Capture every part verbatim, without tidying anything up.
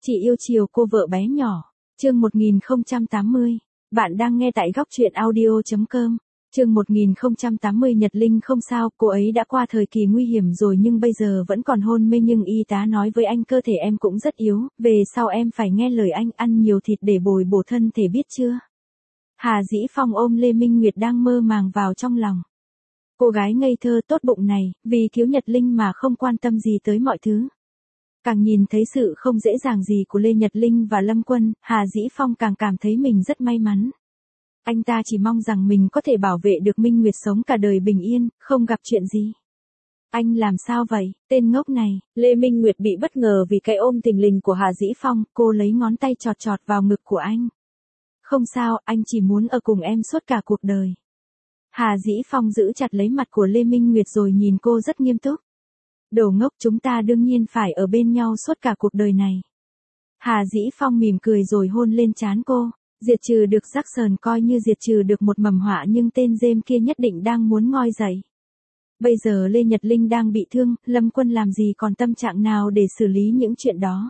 Chị yêu chiều cô vợ bé nhỏ. Chương một nghìn không trăm tám mươi. Bạn đang nghe tại góc truyện audio chấm com. Chương một nghìn không trăm tám mươi. Nhật Linh không sao, cô ấy đã qua thời kỳ nguy hiểm rồi nhưng bây giờ vẫn còn hôn mê, nhưng y tá nói với anh cơ thể em cũng rất yếu, về sau em phải nghe lời anh, ăn nhiều thịt để bồi bổ thân thể biết chưa. Hà Dĩ Phong ôm Lê Minh Nguyệt đang mơ màng vào trong lòng. Cô gái ngây thơ tốt bụng này, vì thiếu Nhật Linh mà không quan tâm gì tới mọi thứ. Càng nhìn thấy sự không dễ dàng gì của Lê Nhật Linh và Lâm Quân, Hà Dĩ Phong càng cảm thấy mình rất may mắn. Anh ta chỉ mong rằng mình có thể bảo vệ được Minh Nguyệt sống cả đời bình yên, không gặp chuyện gì. Anh làm sao vậy, tên ngốc này? Lê Minh Nguyệt bị bất ngờ vì cái ôm thình lình của Hà Dĩ Phong, cô lấy ngón tay chọt chọt vào ngực của anh. Không sao, anh chỉ muốn ở cùng em suốt cả cuộc đời. Hà Dĩ Phong giữ chặt lấy mặt của Lê Minh Nguyệt rồi nhìn cô rất nghiêm túc. Đồ ngốc, chúng ta đương nhiên phải ở bên nhau suốt cả cuộc đời này. Hà Dĩ Phong mỉm cười rồi hôn lên trán cô. Diệt trừ được Jackson coi như diệt trừ được một mầm họa, nhưng tên James kia nhất định đang muốn ngoi dậy. Bây giờ Lê Nhật Linh đang bị thương, Lâm Quân làm gì còn tâm trạng nào để xử lý những chuyện đó.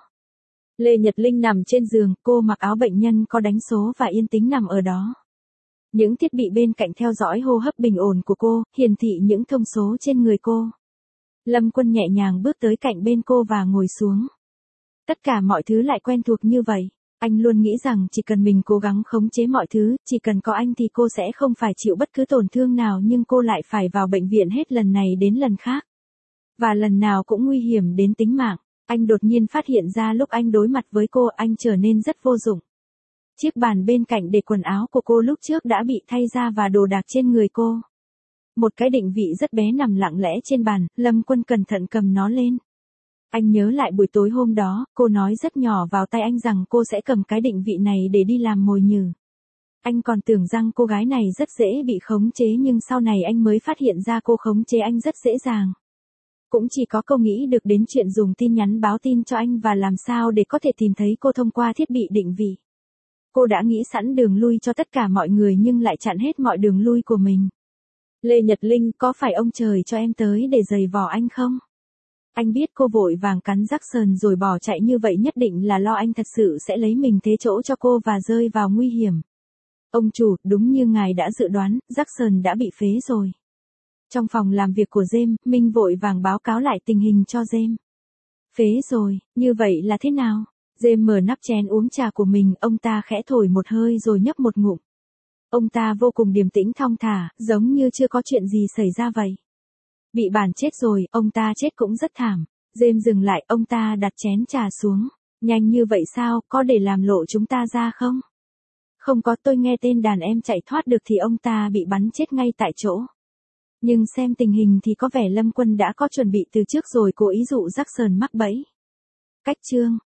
Lê Nhật Linh nằm trên giường, cô mặc áo bệnh nhân có đánh số và yên tĩnh nằm ở đó. Những thiết bị bên cạnh theo dõi hô hấp bình ổn của cô, hiển thị những thông số trên người cô. Lâm Quân nhẹ nhàng bước tới cạnh bên cô và ngồi xuống. Tất cả mọi thứ lại quen thuộc như vậy. Anh luôn nghĩ rằng chỉ cần mình cố gắng khống chế mọi thứ, chỉ cần có anh thì cô sẽ không phải chịu bất cứ tổn thương nào, nhưng cô lại phải vào bệnh viện hết lần này đến lần khác. Và lần nào cũng nguy hiểm đến tính mạng. Anh đột nhiên phát hiện ra lúc anh đối mặt với cô, anh trở nên rất vô dụng. Chiếc bàn bên cạnh để quần áo của cô lúc trước đã bị thay ra và đồ đạc trên người cô. Một cái định vị rất bé nằm lặng lẽ trên bàn, Lâm Quân cẩn thận cầm nó lên. Anh nhớ lại buổi tối hôm đó, cô nói rất nhỏ vào tay anh rằng cô sẽ cầm cái định vị này để đi làm mồi nhử. Anh còn tưởng rằng cô gái này rất dễ bị khống chế, nhưng sau này anh mới phát hiện ra cô khống chế anh rất dễ dàng. Cũng chỉ có cô nghĩ được đến chuyện dùng tin nhắn báo tin cho anh và làm sao để có thể tìm thấy cô thông qua thiết bị định vị. Cô đã nghĩ sẵn đường lui cho tất cả mọi người nhưng lại chặn hết mọi đường lui của mình. Lê Nhật Linh, có phải ông trời cho em tới để giày vò anh không? Anh biết cô vội vàng cắn Jackson rồi bỏ chạy như vậy nhất định là lo anh thật sự sẽ lấy mình thế chỗ cho cô và rơi vào nguy hiểm. Ông chủ, đúng như ngài đã dự đoán, Jackson đã bị phế rồi. Trong phòng làm việc của James, Minh vội vàng báo cáo lại tình hình cho James. Phế rồi, như vậy là thế nào? James mở nắp chén uống trà của mình, ông ta khẽ thổi một hơi rồi nhấp một ngụm. Ông ta vô cùng điềm tĩnh thong thả, giống như chưa có chuyện gì xảy ra vậy. Bị bản chết rồi, ông ta chết cũng rất thảm. James dừng lại, ông ta đặt chén trà xuống. Nhanh như vậy sao, có để làm lộ chúng ta ra không? Không có, tôi nghe tên đàn em chạy thoát được thì ông ta bị bắn chết ngay tại chỗ. Nhưng xem tình hình thì có vẻ Lâm Quân đã có chuẩn bị từ trước rồi, cố ý dụ Jackson mắc bẫy. Cách chương.